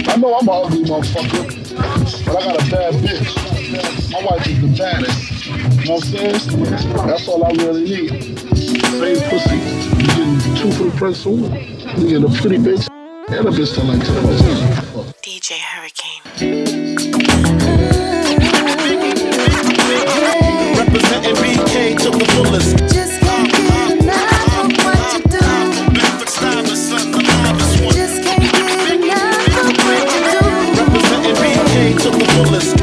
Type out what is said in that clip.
I know I'm an ugly motherfucker, but I got a bad bitch. My wife is the baddest. You know what I'm saying? That's all I really need. Same pussy. You getting two for the price of one. You getting a pretty bitch and a bitch that like to DJ Hurricane. Representing BK to the fullest. Just can't get enough of what you do. Just can't get enough of what you do. Representing BK to the fullest.